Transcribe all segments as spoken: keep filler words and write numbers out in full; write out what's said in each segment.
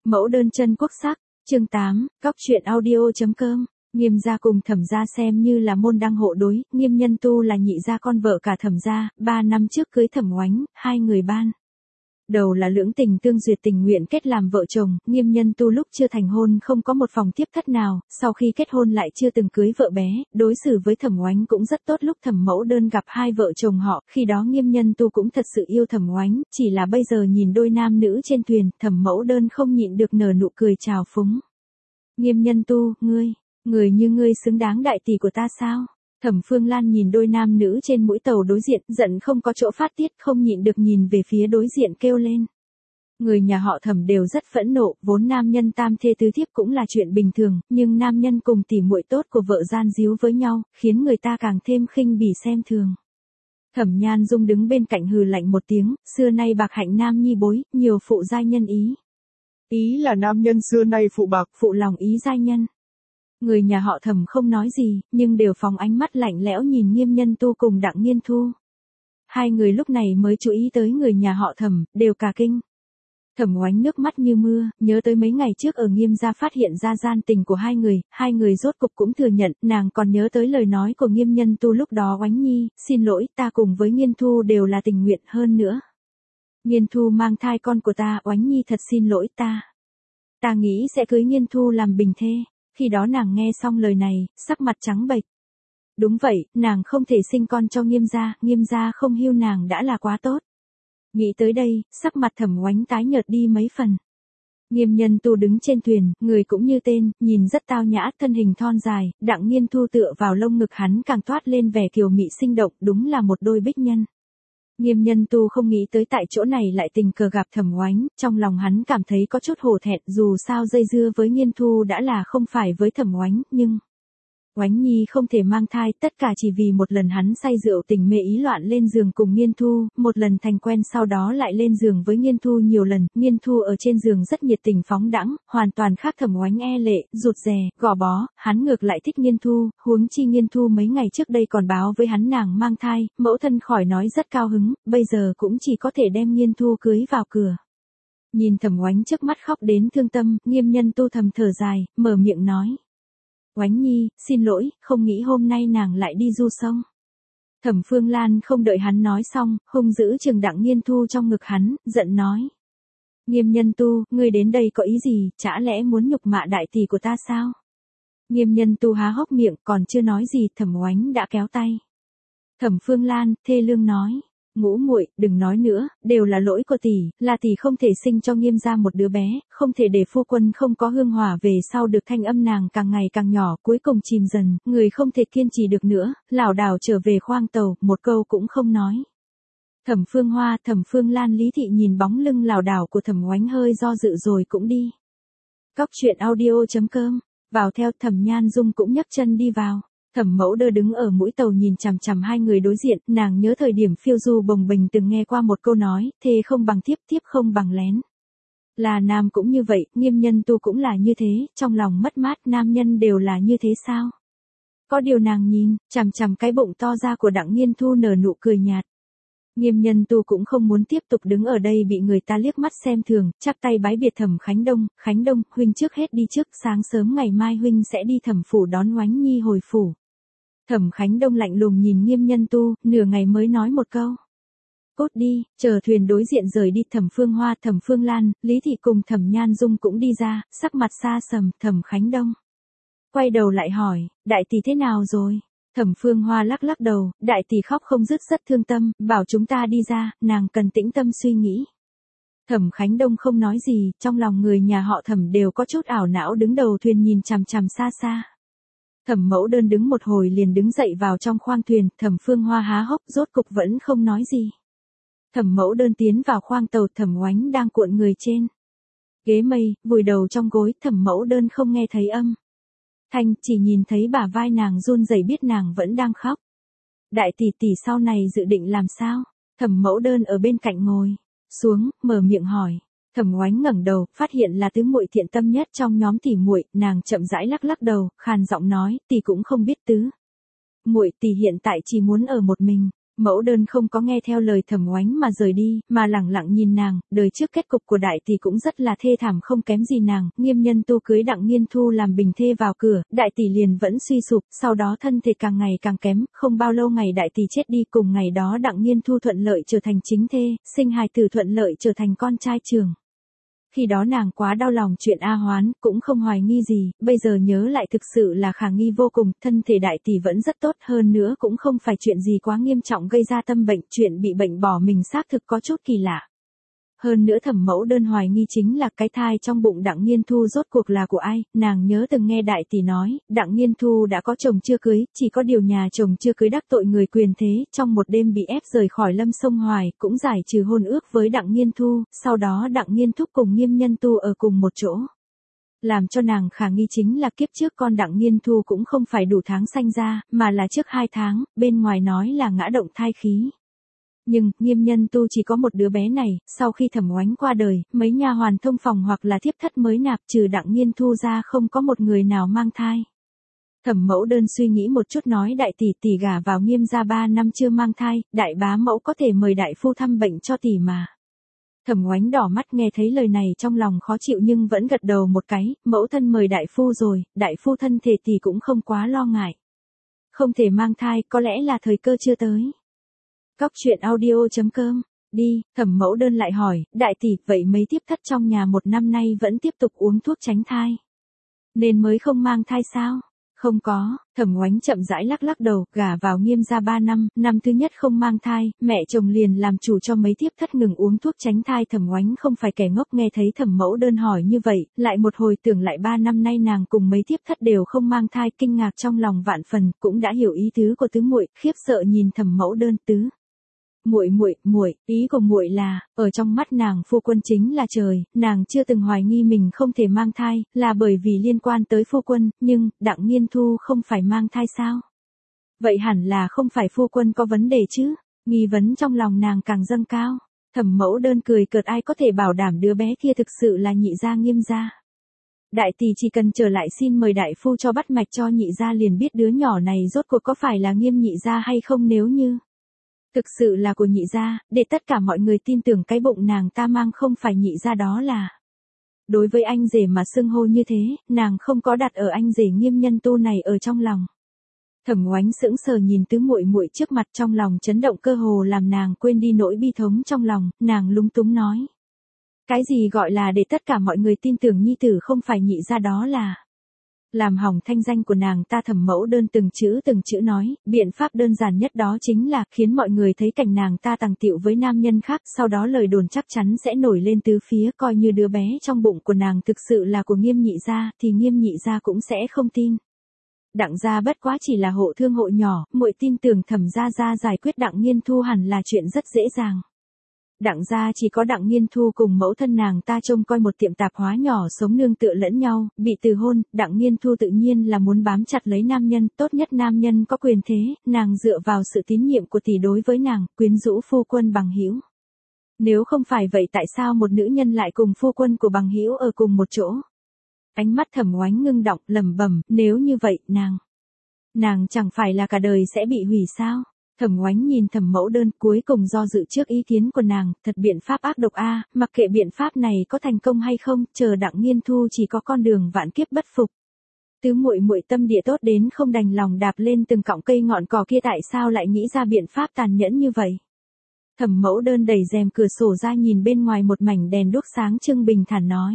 Mẫu đơn chân quốc sắc, chương tám, cóc truyện audio.com. Nghiêm gia cùng Thẩm gia xem như là môn đăng hộ đối, Nghiêm Nhân Tu là nhị gia con vợ cả Thẩm gia, ba năm trước cưới Thẩm Oánh, hai người ban đầu là lưỡng tình tương duyệt tình nguyện kết làm vợ chồng. Nghiêm Nhân Tu lúc chưa thành hôn không có một phòng tiếp thất nào, sau khi kết hôn lại chưa từng cưới vợ bé, đối xử với Thẩm Oánh cũng rất tốt. Lúc Thẩm Mẫu Đơn gặp hai vợ chồng họ, khi đó Nghiêm Nhân Tu cũng thật sự yêu Thẩm Oánh, chỉ là bây giờ nhìn đôi nam nữ trên thuyền, Thẩm Mẫu Đơn không nhịn được nở nụ cười trào phúng. Nghiêm Nhân Tu, ngươi, người như ngươi xứng đáng đại tỷ của ta sao? Thẩm Phương Lan nhìn đôi nam nữ trên mũi tàu đối diện, giận không có chỗ phát tiết, không nhịn được nhìn về phía đối diện kêu lên. Người nhà họ Thẩm đều rất phẫn nộ, vốn nam nhân tam thê tứ thiếp cũng là chuyện bình thường, nhưng nam nhân cùng tỉ muội tốt của vợ gian díu với nhau, khiến người ta càng thêm khinh bỉ xem thường. Thẩm Nhan Dung đứng bên cạnh hừ lạnh một tiếng, xưa nay bạc hạnh nam nhi bối, nhiều phụ giai nhân ý. Ý là nam nhân xưa nay phụ bạc, phụ lòng ý giai nhân. Người nhà họ Thẩm không nói gì, nhưng đều phóng ánh mắt lạnh lẽo nhìn Nghiêm Nhân Tu cùng Đặng Nghiên Thu. Hai người lúc này mới chú ý tới người nhà họ Thẩm, đều cả kinh. Thẩm Oánh nước mắt như mưa, nhớ tới mấy ngày trước ở Nghiêm gia phát hiện ra gian tình của hai người, hai người rốt cục cũng thừa nhận, nàng còn nhớ tới lời nói của Nghiêm Nhân Tu lúc đó. Oánh nhi, xin lỗi, ta cùng với Nghiên Thu đều là tình nguyện, hơn nữa. Nghiên Thu mang thai con của ta, Oánh nhi thật xin lỗi ta. Ta nghĩ sẽ cưới Nghiên Thu làm bình thê. Khi đó nàng nghe xong lời này, sắc mặt trắng bệch. Đúng vậy, nàng không thể sinh con cho Nghiêm gia, Nghiêm gia không hiu nàng đã là quá tốt. Nghĩ tới đây, sắc mặt Thẩm Oánh tái nhợt đi mấy phần. Nghiêm Nhân Tu đứng trên thuyền, người cũng như tên, nhìn rất tao nhã, thân hình thon dài, Đặng Nghiên Thu tựa vào lông ngực hắn càng toát lên vẻ kiều mị sinh động, đúng là một đôi bích nhân. Nghiêm Nhân Tu không nghĩ tới tại chỗ này lại tình cờ gặp Thẩm Oánh, trong lòng hắn cảm thấy có chút hổ thẹn, dù sao dây dưa với Nghiên Thu đã là không phải với Thẩm Oánh, nhưng Oánh nhi không thể mang thai, tất cả chỉ vì một lần hắn say rượu tình mê ý loạn lên giường cùng Nghiên Thu, một lần thành quen sau đó lại lên giường với Nghiên Thu nhiều lần, Nghiên Thu ở trên giường rất nhiệt tình phóng đãng, hoàn toàn khác Thẩm Oánh e lệ, rụt rè, gò bó, hắn ngược lại thích Nghiên Thu, huống chi Nghiên Thu mấy ngày trước đây còn báo với hắn nàng mang thai, mẫu thân khỏi nói rất cao hứng, bây giờ cũng chỉ có thể đem Nghiên Thu cưới vào cửa. Nhìn Thẩm Oánh trước mắt khóc đến thương tâm, Nghiêm Nhân Tu thầm thở dài, mở miệng nói. Oánh nhi, xin lỗi, không nghĩ hôm nay nàng lại đi du sông. Thẩm Phương Lan không đợi hắn nói xong, hung dữ chừng Đặng Nghiên Thu trong ngực hắn, giận nói. Nghiêm Nhân Tu, ngươi đến đây có ý gì, chả lẽ muốn nhục mạ đại tỷ của ta sao? Nghiêm Nhân Tu há hốc miệng, còn chưa nói gì, Thẩm Oánh đã kéo tay. Thẩm Phương Lan, thê lương nói. Ngũ muội, đừng nói nữa, đều là lỗi của tỷ, là tỷ không thể sinh cho Nghiêm gia một đứa bé, không thể để phu quân không có hương hỏa về sau được. Thanh âm nàng càng ngày càng nhỏ, cuối cùng chìm dần, người không thể kiên trì được nữa, lảo đảo trở về khoang tàu, một câu cũng không nói. Thẩm Phương Hoa, Thẩm Phương Lan, Lý Thị nhìn bóng lưng lảo đảo của Thẩm Oánh hơi do dự rồi cũng đi. Cóc truyện audio.com, vào theo. Thẩm Nhan Dung cũng nhấc chân đi vào. Thẩm Mẫu Đơ đứng ở mũi tàu nhìn chằm chằm hai người đối diện, nàng nhớ thời điểm phiêu du bồng bềnh từng nghe qua một câu nói, thê không bằng thiếp, thiếp không bằng lén. Là nam cũng như vậy, Nghiêm Nhân Tu cũng là như thế, trong lòng mất mát, nam nhân đều là như thế sao? Có điều nàng nhìn, chằm chằm cái bụng to ra của Đặng Nghiên Thu nở nụ cười nhạt. Nghiêm Nhân Tu cũng không muốn tiếp tục đứng ở đây bị người ta liếc mắt xem thường, chắp tay bái biệt Thẩm Khánh Đông, Khánh Đông, huynh trước hết đi trước, sáng sớm ngày mai huynh sẽ đi Thẩm phủ đón Oánh nhi hồi phủ. Thẩm Khánh Đông lạnh lùng nhìn Nghiêm Nhân Tu, nửa ngày mới nói một câu. Cốt đi, chờ thuyền đối diện rời đi. Thẩm Phương Hoa, Thẩm Phương Lan, Lý Thị cùng Thẩm Nhan Dung cũng đi ra, sắc mặt xa sầm. Thẩm Khánh Đông quay đầu lại hỏi, đại tỷ thế nào rồi? Thẩm Phương Hoa lắc lắc đầu, đại tỷ khóc không dứt rất thương tâm, bảo chúng ta đi ra, nàng cần tĩnh tâm suy nghĩ. Thẩm Khánh Đông không nói gì, trong lòng người nhà họ Thẩm đều có chút ảo não, đứng đầu thuyền nhìn chằm chằm xa xa. Thẩm Mẫu Đơn đứng một hồi liền đứng dậy vào trong khoang thuyền, Thẩm Phương Hoa há hốc rốt cục vẫn không nói gì. Thẩm Mẫu Đơn tiến vào khoang tàu, Thẩm Oánh đang cuộn người trên ghế mây, vùi đầu trong gối, Thẩm Mẫu Đơn không nghe thấy âm thanh, chỉ nhìn thấy bả vai nàng run rẩy biết nàng vẫn đang khóc. Đại tỷ tỷ sau này dự định làm sao? Thẩm Mẫu Đơn ở bên cạnh ngồi xuống, mở miệng hỏi. Thẩm Oánh ngẩng đầu, phát hiện là tứ muội thiện tâm nhất trong nhóm tỷ muội, nàng chậm rãi lắc lắc đầu, khàn giọng nói, tỷ cũng không biết tứ muội, tỷ hiện tại chỉ muốn ở một mình. Mẫu đơn không có nghe theo lời Thẩm Oánh mà rời đi, mà lẳng lặng nhìn nàng, đời trước kết cục của đại tỷ cũng rất là thê thảm không kém gì nàng, Nghiêm Nhân Tu cưới Đặng Nghiên Thu làm bình thê vào cửa, đại tỷ liền vẫn suy sụp, sau đó thân thể càng ngày càng kém, không bao lâu ngày đại tỷ chết đi, cùng ngày đó Đặng Nghiên Thu thuận lợi trở thành chính thê, sinh hài tử thuận lợi trở thành con trai trưởng. Khi đó nàng quá đau lòng chuyện A Hoán, cũng không hoài nghi gì, bây giờ nhớ lại thực sự là khả nghi vô cùng, thân thể đại tỷ vẫn rất tốt, hơn nữa cũng không phải chuyện gì quá nghiêm trọng gây ra tâm bệnh, chuyện bị bệnh bỏ mình xác thực có chút kỳ lạ. Hơn nữa Thẩm Mẫu Đơn hoài nghi chính là cái thai trong bụng Đặng Nghiên Thu rốt cuộc là của ai, nàng nhớ từng nghe đại tỷ nói, Đặng Nghiên Thu đã có chồng chưa cưới, chỉ có điều nhà chồng chưa cưới đắc tội người quyền thế, trong một đêm bị ép rời khỏi Lâm Sông Hoài, cũng giải trừ hôn ước với Đặng Nghiên Thu, sau đó Đặng Nghiên Thúc cùng Nghiêm Nhân Tu ở cùng một chỗ. Làm cho nàng khả nghi chính là kiếp trước con Đặng Nghiên Thu cũng không phải đủ tháng sanh ra, mà là trước hai tháng, bên ngoài nói là ngã động thai khí. Nhưng, Nghiêm Nhân Tu chỉ có một đứa bé này, sau khi Thẩm Oánh qua đời, mấy nha hoàn thông phòng hoặc là thiếp thất mới nạp trừ Đặng Nghiên Thu ra không có một người nào mang thai. Thẩm Mẫu Đơn suy nghĩ một chút nói đại tỷ tỷ gả vào Nghiêm gia ba năm chưa mang thai, đại bá mẫu có thể mời đại phu thăm bệnh cho tỷ mà. Thẩm Oánh đỏ mắt nghe thấy lời này trong lòng khó chịu nhưng vẫn gật đầu một cái, mẫu thân mời đại phu rồi, đại phu thân thể tỷ cũng không quá lo ngại. Không thể mang thai, có lẽ là thời cơ chưa tới. Cóc truyện audio chấm com, đi, Thẩm Mẫu Đơn lại hỏi, đại tỷ, vậy mấy tiếp thất trong nhà một năm nay vẫn tiếp tục uống thuốc tránh thai. Nên mới không mang thai sao? Không có, Thẩm Oánh chậm rãi lắc lắc đầu, gả vào Nghiêm gia ba năm, năm thứ nhất không mang thai, mẹ chồng liền làm chủ cho mấy tiếp thất ngừng uống thuốc tránh thai. Thẩm Oánh không phải kẻ ngốc, nghe thấy Thẩm Mẫu Đơn hỏi như vậy, lại một hồi tưởng lại ba năm nay nàng cùng mấy tiếp thất đều không mang thai, kinh ngạc trong lòng vạn phần, cũng đã hiểu ý tứ của tứ muội, khiếp sợ nhìn Thẩm Mẫu Đơn. Tứ muội muội, muội, ý của muội là, ở trong mắt nàng phu quân chính là trời, nàng chưa từng hoài nghi mình không thể mang thai, là bởi vì liên quan tới phu quân, nhưng, Đặng Nghiên Thu không phải mang thai sao? Vậy hẳn là không phải phu quân có vấn đề chứ? Nghi vấn trong lòng nàng càng dâng cao. Thẩm Mẫu Đơn cười cợt, ai có thể bảo đảm đứa bé kia thực sự là nhị gia Nghiêm gia. Đại tỷ chỉ cần trở lại xin mời đại phu cho bắt mạch cho nhị gia liền biết đứa nhỏ này rốt cuộc có phải là Nghiêm nhị gia hay không, nếu như thực sự là của nhị gia, để tất cả mọi người tin tưởng cái bụng nàng ta mang không phải nhị gia đó là. Đối với anh rể mà xưng hô như thế, nàng không có đặt ở anh rể Nghiêm Nhân Tu này ở trong lòng. Thẩm Oánh sững sờ nhìn tứ muội muội trước mặt, trong lòng chấn động cơ hồ làm nàng quên đi nỗi bi thống trong lòng, nàng lúng túng nói. Cái gì gọi là để tất cả mọi người tin tưởng nhi tử không phải nhị gia đó là. Làm hỏng thanh danh của nàng ta. Thẩm Mẫu Đơn từng chữ từng chữ nói, biện pháp đơn giản nhất đó chính là khiến mọi người thấy cảnh nàng ta tàng tiệu với nam nhân khác, sau đó lời đồn chắc chắn sẽ nổi lên tứ phía, coi như đứa bé trong bụng của nàng thực sự là của Nghiêm nhị gia, thì Nghiêm nhị gia cũng sẽ không tin. Đặng gia bất quá chỉ là hộ thương hộ nhỏ, muội tin tưởng Thẩm gia gia giải quyết Đặng Nghiên Thu hẳn là chuyện rất dễ dàng. Đặng gia chỉ có Đặng Nghiên Thu cùng mẫu thân nàng ta trông coi một tiệm tạp hóa nhỏ sống nương tựa lẫn nhau, bị từ hôn, Đặng Nghiên Thu tự nhiên là muốn bám chặt lấy nam nhân, tốt nhất nam nhân có quyền thế, nàng dựa vào sự tín nhiệm của tỷ đối với nàng, quyến rũ phu quân bằng hữu. Nếu không phải vậy tại sao một nữ nhân lại cùng phu quân của bằng hữu ở cùng một chỗ? Ánh mắt Thẩm Oánh ngưng động, lẩm bẩm, nếu như vậy, nàng, nàng chẳng phải là cả đời sẽ bị hủy sao? Thẩm Oánh nhìn Thẩm Mẫu Đơn, cuối cùng do dự trước ý kiến của nàng, thật biện pháp ác độc a, mặc kệ biện pháp này có thành công hay không, chờ Đặng Nghiên Thu chỉ có con đường vạn kiếp bất phục. Tứ muội muội tâm địa tốt đến không đành lòng đạp lên từng cọng cây ngọn cỏ kia, tại sao lại nghĩ ra biện pháp tàn nhẫn như vậy? Thẩm Mẫu Đơn đẩy rèm cửa sổ ra nhìn bên ngoài một mảnh đèn đuốc sáng trưng, bình thản nói.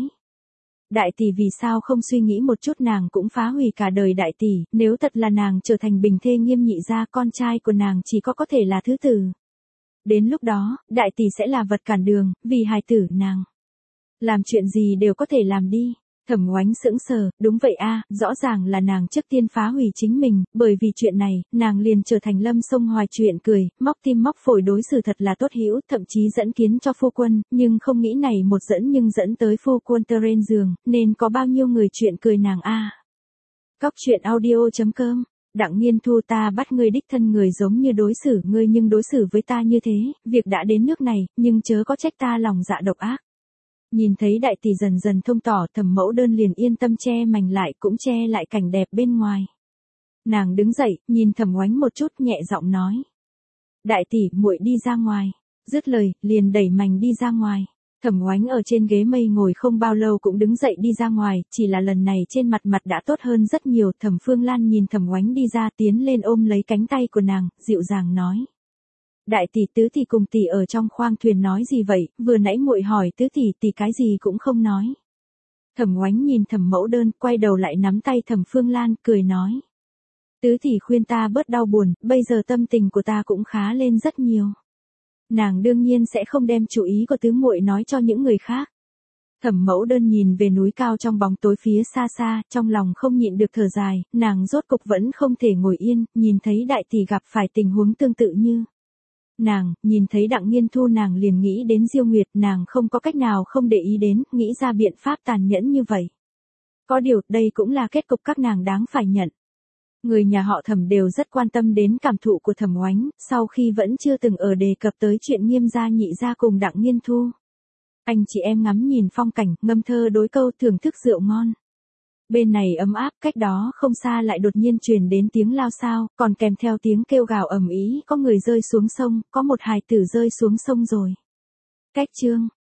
Đại tỷ vì sao không suy nghĩ một chút, nàng cũng phá hủy cả đời đại tỷ, nếu thật là nàng trở thành bình thê Nghiêm nhị gia, con trai của nàng chỉ có có thể là thứ tử. Đến lúc đó, đại tỷ sẽ là vật cản đường, vì hài tử nàng. Làm chuyện gì đều có thể làm đi. Thẩm Oánh sững sờ, đúng vậy a, rõ ràng là nàng trước tiên phá hủy chính mình, bởi vì chuyện này, nàng liền trở thành Lâm Sông Hoài chuyện cười, móc tim móc phổi đối xử thật là tốt hữu, thậm chí dẫn kiến cho phu quân, nhưng không nghĩ này một dẫn nhưng dẫn tới phu quân tơ trên giường, nên có bao nhiêu người chuyện cười nàng a. À. Cóc truyện audio chấm com, Đặng Nghiên Thu, ta bắt ngươi đích thân người giống như đối xử ngươi nhưng đối xử với ta như thế, việc đã đến nước này, nhưng chớ có trách ta lòng dạ độc ác. Nhìn thấy đại tỷ dần dần thông tỏ, Thẩm Mẫu Đơn liền yên tâm che mành lại, cũng che lại cảnh đẹp bên ngoài. Nàng đứng dậy, nhìn Thẩm Oánh một chút, nhẹ giọng nói. Đại tỷ, muội đi ra ngoài. Dứt lời, liền đẩy mành đi ra ngoài. Thẩm Oánh ở trên ghế mây ngồi không bao lâu cũng đứng dậy đi ra ngoài, chỉ là lần này trên mặt mặt đã tốt hơn rất nhiều. Thẩm Phương Lan nhìn Thẩm Oánh đi ra tiến lên ôm lấy cánh tay của nàng, dịu dàng nói. Đại tỷ, tứ tỷ cùng tỷ ở trong khoang thuyền nói gì vậy, vừa nãy muội hỏi tứ tỷ, tỷ cái gì cũng không nói. Thẩm Oánh nhìn Thẩm Mẫu Đơn, quay đầu lại nắm tay Thẩm Phương Lan, cười nói. Tứ tỷ khuyên ta bớt đau buồn, bây giờ tâm tình của ta cũng khá lên rất nhiều. Nàng đương nhiên sẽ không đem chủ ý của tứ muội nói cho những người khác. Thẩm Mẫu Đơn nhìn về núi cao trong bóng tối phía xa xa, trong lòng không nhịn được thở dài, nàng rốt cục vẫn không thể ngồi yên, nhìn thấy đại tỷ gặp phải tình huống tương tự như. Nàng, nhìn thấy Đặng Nghiên Thu nàng liền nghĩ đến Diêu Nguyệt, nàng không có cách nào không để ý đến, nghĩ ra biện pháp tàn nhẫn như vậy. Có điều, đây cũng là kết cục các nàng đáng phải nhận. Người nhà họ Thẩm đều rất quan tâm đến cảm thụ của Thẩm Oánh, sau khi vẫn chưa từng ở đề cập tới chuyện Nghiêm gia nhị gia cùng Đặng Nghiên Thu. Anh chị em ngắm nhìn phong cảnh, ngâm thơ đối câu, thưởng thức rượu ngon. Bên này ấm áp, cách đó không xa lại đột nhiên truyền đến tiếng lao xao, còn kèm theo tiếng kêu gào ầm ĩ, có người rơi xuống sông, có một hài tử rơi xuống sông rồi. Cách chương